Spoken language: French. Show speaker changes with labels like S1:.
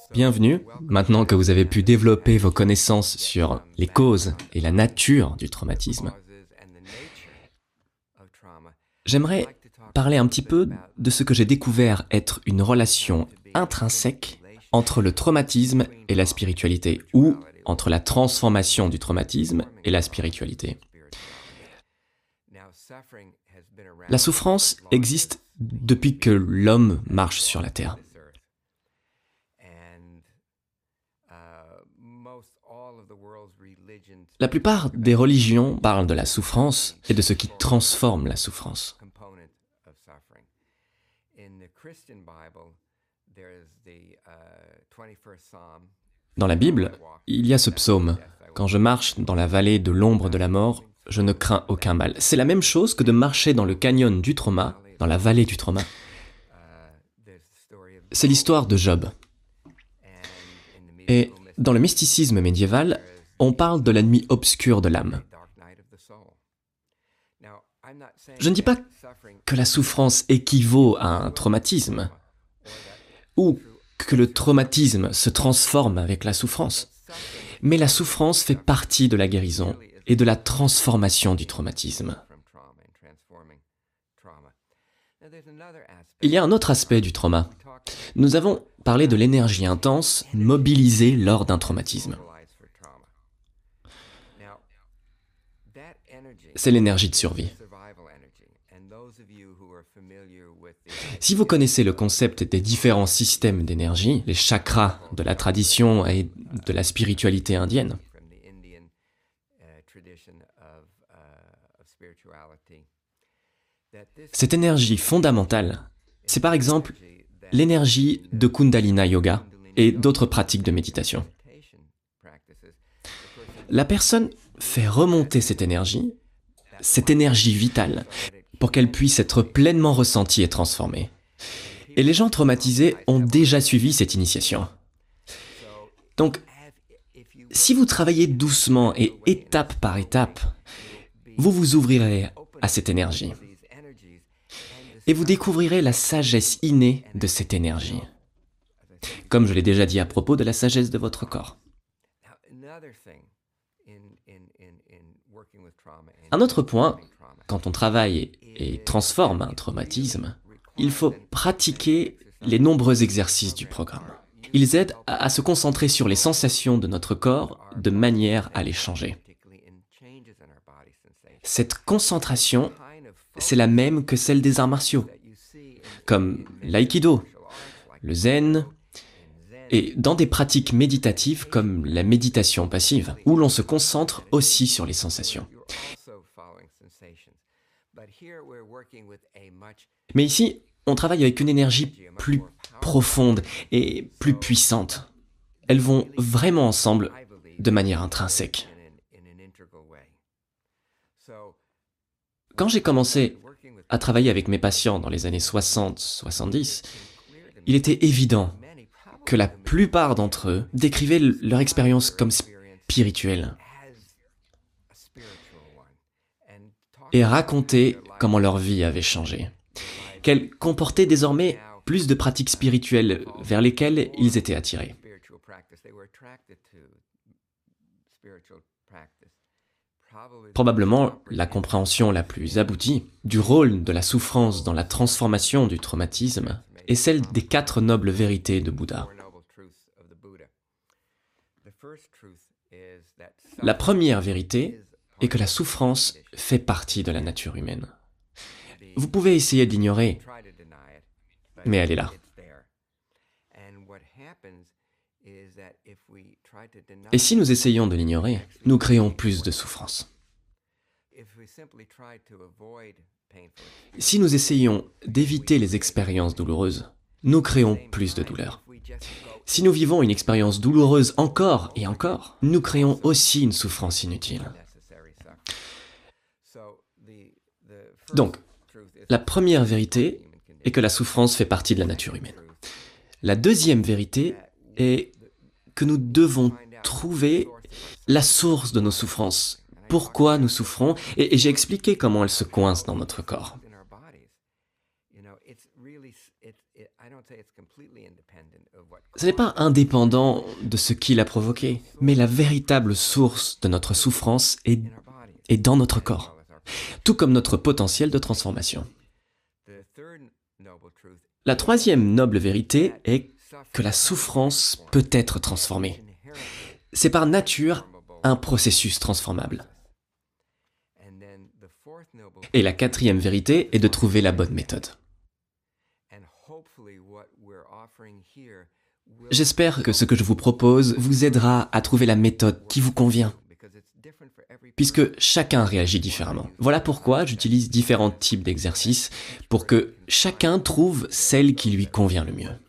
S1: Bienvenue. Maintenant que vous avez pu développer vos connaissances sur les causes et la nature du traumatisme, j'aimerais parler un petit peu de ce que j'ai découvert être une relation intrinsèque entre le traumatisme et la spiritualité, ou entre la transformation du traumatisme et la spiritualité. La souffrance existe depuis que l'homme marche sur la Terre. La plupart des religions parlent de la souffrance et de ce qui transforme la souffrance. Dans la Bible, il y a ce psaume: « Quand je marche dans la vallée de l'ombre de la mort, je ne crains aucun mal. » C'est la même chose que de marcher dans le canyon du trauma, dans la vallée du trauma. C'est l'histoire de Job. Et dans le mysticisme médiéval, on parle de la nuit obscure de l'âme. Je ne dis pas que la souffrance équivaut à un traumatisme, ou que le traumatisme se transforme avec la souffrance. Mais la souffrance fait partie de la guérison et de la transformation du traumatisme. Il y a un autre aspect du trauma. Nous avons parlé de l'énergie intense mobilisée lors d'un traumatisme. C'est l'énergie de survie. Si vous connaissez le concept des différents systèmes d'énergie, les chakras de la tradition et de la spiritualité indienne, cette énergie fondamentale, c'est par exemple l'énergie de Kundalini Yoga et d'autres pratiques de méditation. La personne fait remonter cette énergie vitale, pour qu'elle puisse être pleinement ressentie et transformée. Et les gens traumatisés ont déjà suivi cette initiation. Donc, si vous travaillez doucement et étape par étape, vous vous ouvrirez à cette énergie. Et vous découvrirez la sagesse innée de cette énergie. Comme je l'ai déjà dit à propos de la sagesse de votre corps. Un autre point, quand on travaille et transforme un traumatisme, il faut pratiquer les nombreux exercices du programme. Ils aident à se concentrer sur les sensations de notre corps de manière à les changer. Cette concentration, c'est la même que celle des arts martiaux, comme l'aïkido, le zen, et dans des pratiques méditatives comme la méditation passive, où l'on se concentre aussi sur les sensations. Mais ici, on travaille avec une énergie plus profonde et plus puissante. Elles vont vraiment ensemble de manière intrinsèque. Quand j'ai commencé à travailler avec mes patients dans les années 60-70, il était évident que la plupart d'entre eux décrivaient leur expérience comme spirituelle et racontaient comment leur vie avait changé, qu'elle comportait désormais plus de pratiques spirituelles vers lesquelles ils étaient attirés. Probablement la compréhension la plus aboutie du rôle de la souffrance dans la transformation du traumatisme est celle des 4 nobles vérités de Bouddha. La première vérité est que la souffrance fait partie de la nature humaine. Vous pouvez essayer de l'ignorer, mais elle est là. Et si nous essayons de l'ignorer, nous créons plus de souffrance. Si nous essayons d'éviter les expériences douloureuses, nous créons plus de douleur. Si nous vivons une expérience douloureuse encore et encore, nous créons aussi une souffrance inutile. Donc, la première vérité est que la souffrance fait partie de la nature humaine. La deuxième vérité est que nous devons trouver la source de nos souffrances. Pourquoi nous souffrons, et j'ai expliqué comment elles se coincent dans notre corps. Ce n'est pas indépendant de ce qui l'a provoqué, mais la véritable source de notre souffrance est dans notre corps, tout comme notre potentiel de transformation. La troisième noble vérité est que la souffrance peut être transformée. C'est par nature un processus transformable. Et la quatrième vérité est de trouver la bonne méthode. J'espère que ce que je vous propose vous aidera à trouver la méthode qui vous convient, puisque chacun réagit différemment. Voilà pourquoi j'utilise différents types d'exercices pour que chacun trouve celle qui lui convient le mieux.